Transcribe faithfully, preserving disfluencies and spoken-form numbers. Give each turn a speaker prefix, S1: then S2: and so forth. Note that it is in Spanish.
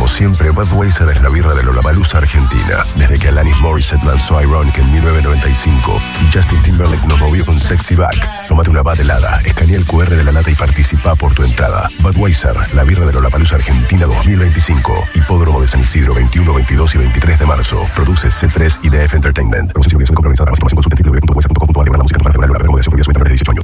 S1: Como siempre, Budweiser es la birra de Lollapalooza Argentina. Desde que Alanis Morissette lanzó Ironic en mil novecientos noventa y cinco y Justin Timberlake nos movió con Sexy Back. Tómate una Bud helada, escanea el cu erre de la lata y participa por tu entrada. Budweiser, la birra de Lollapalooza Argentina dos mil veinticinco. Hipódromo de San Isidro, veintiuno, veintidós y veintitrés de marzo. Produce C tres y D F Entertainment. Promoción y obligación de compra organizada. Más información consulte w w w punto budweiser punto com punto a. La música no para regular la moderación prohibida sobre menores de dieciocho años.